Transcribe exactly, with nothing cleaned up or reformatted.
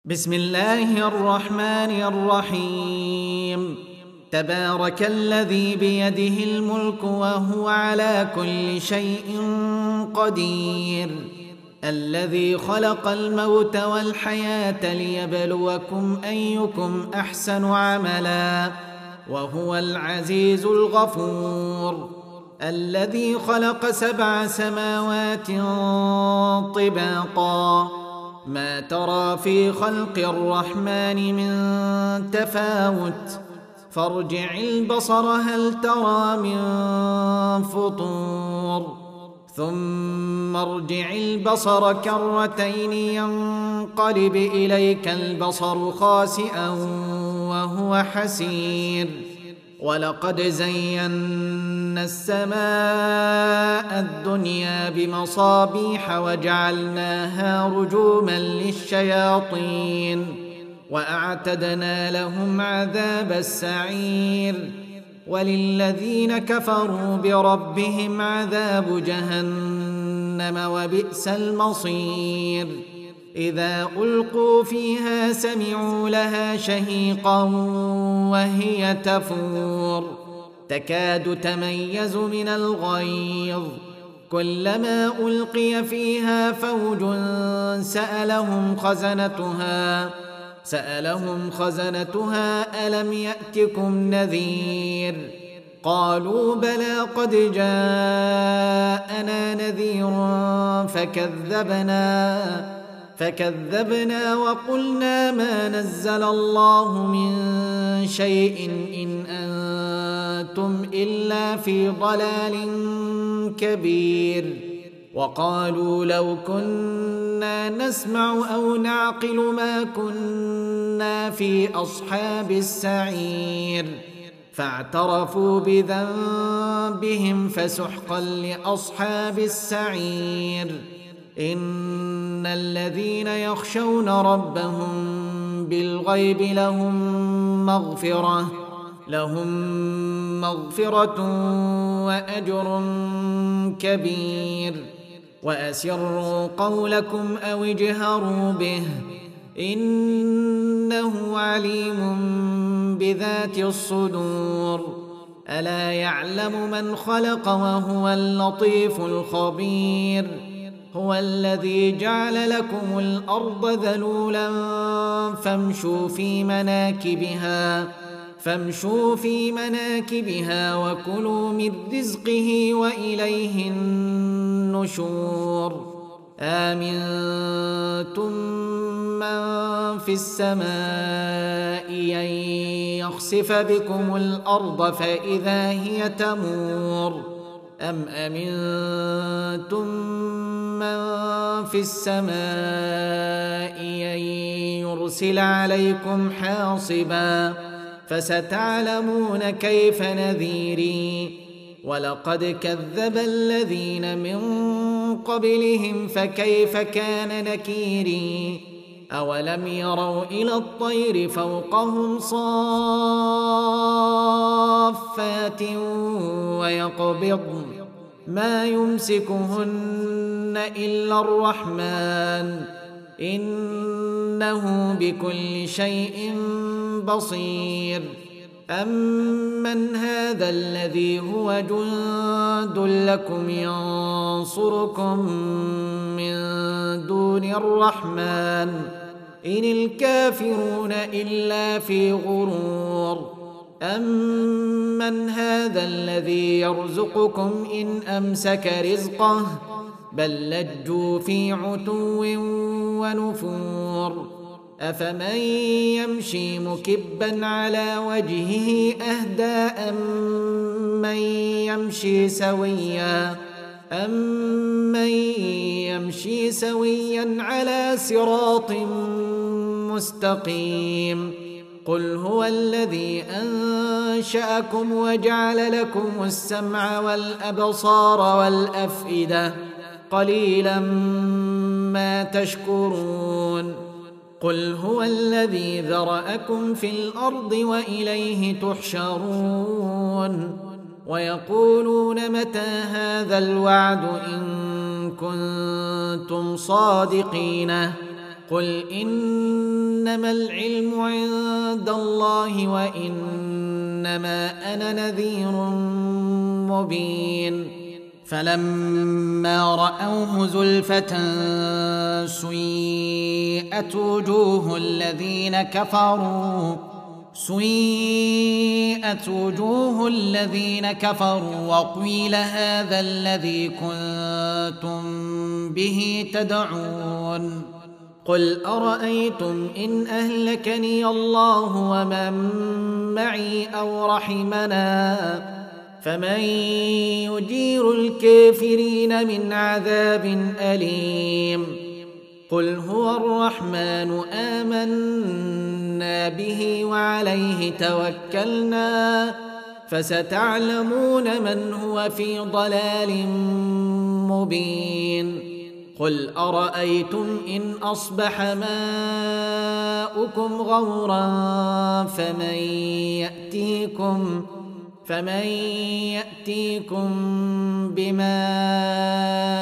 بسم الله الرحمن الرحيم. تبارك الذي بيده الملك وهو على كل شيء قدير، الذي خلق الموت والحياة ليبلوكم أيكم أحسن عملا وهو العزيز الغفور، الذي خلق سبع سماوات طباقا ما ترى في خلق الرحمن من تفاوت، فارجع البصر هل ترى من فطور، ثم ارجع البصر كرتين ينقلب إليك البصر خاسئا وهو حسير، ولقد زينا السماء الدنيا بمصابيح وجعلناها رجوما للشياطين وأعتدنا لهم عذاب السعير، وللذين كفروا بربهم عذاب جهنم وبئس المصير. إذا ألقوا فيها سمعوا لها شهيقا وهي تفور تكاد تميز من الغيظ، كلما ألقي فيها فوج سألهم خزنتها سألهم خزنتها ألم يأتكم نذير، قالوا بلى قد جاءنا نذير فكذبنا فكذبنا وقلنا ما نزل الله من شيء إن أنتم إلا في ضلال كبير، وقالوا لو كنا نسمع أو نعقل ما كنا في أصحاب السعير، فاعترفوا بذنبهم فسحقا لأصحاب السعير. إن الذين يخشون ربهم بالغيب لهم مغفرة لهم مغفرة وأجر كبير، وأسروا قولكم أو اجهروا به إنه عليم بذات الصدور. ألا يعلم من خلق وهو اللطيف الخبير، هو الذي جعل لكم الأرض ذلولا فامشوا في مناكبها فامشوا في مناكبها وكلوا من رزقه وإليه النشور. آمنتم من في السماء أن يخسف بكم الأرض فإذا هي تمور، أم أمنتم من في السماء أن يرسل عليكم حاصبا، فستعلمون كيف نذيري. ولقد كذب الذين من قبلهم فكيف كان نكيري. أولم يروا إلى الطير فوقهم صافات ويقبضن ما يمسكهن إلا الرحمن إنه بكل شيء بصير. أمن هذا الذي هو جند لكم ينصركم من دون الرحمن إن الكافرون إلا في غرور. أمن هذا الذي يرزقكم إن أمسك رزقه بل لجوا في عتو ونفور. أفمن يمشي مكبا على وجهه أهدى أمن يمشي سويا أمن يمشي سويا على صراط مستقيم. قل هو الذي أنشأكم وجعل لكم السمع والأبصار والأفئدة قليلا ما تشكرون. قل هو الذي ذرأكم في الأرض وإليه تحشرون. ويقولون متى هذا الوعد إن كنتم صادقين قل إنما العلم عند الله وإنما أنا نذير مبين فلما رأوه زلفة سيئت وجوه الذين كفروا سيئت وجوه الذين كفروا وقيل هذا الذي كنتم به تدعون قل أرأيتم إن أهلكني الله ومن معي أو رحمنا فمن يجير الكافرين من عذاب أليم قل هو الرحمن آمنا به وعليه توكلنا فستعلمون من هو في ضلال مبين قل أرأيتم إن أصبح ماؤكم غورا فمن يأتيكم فمن يأتيكم بماء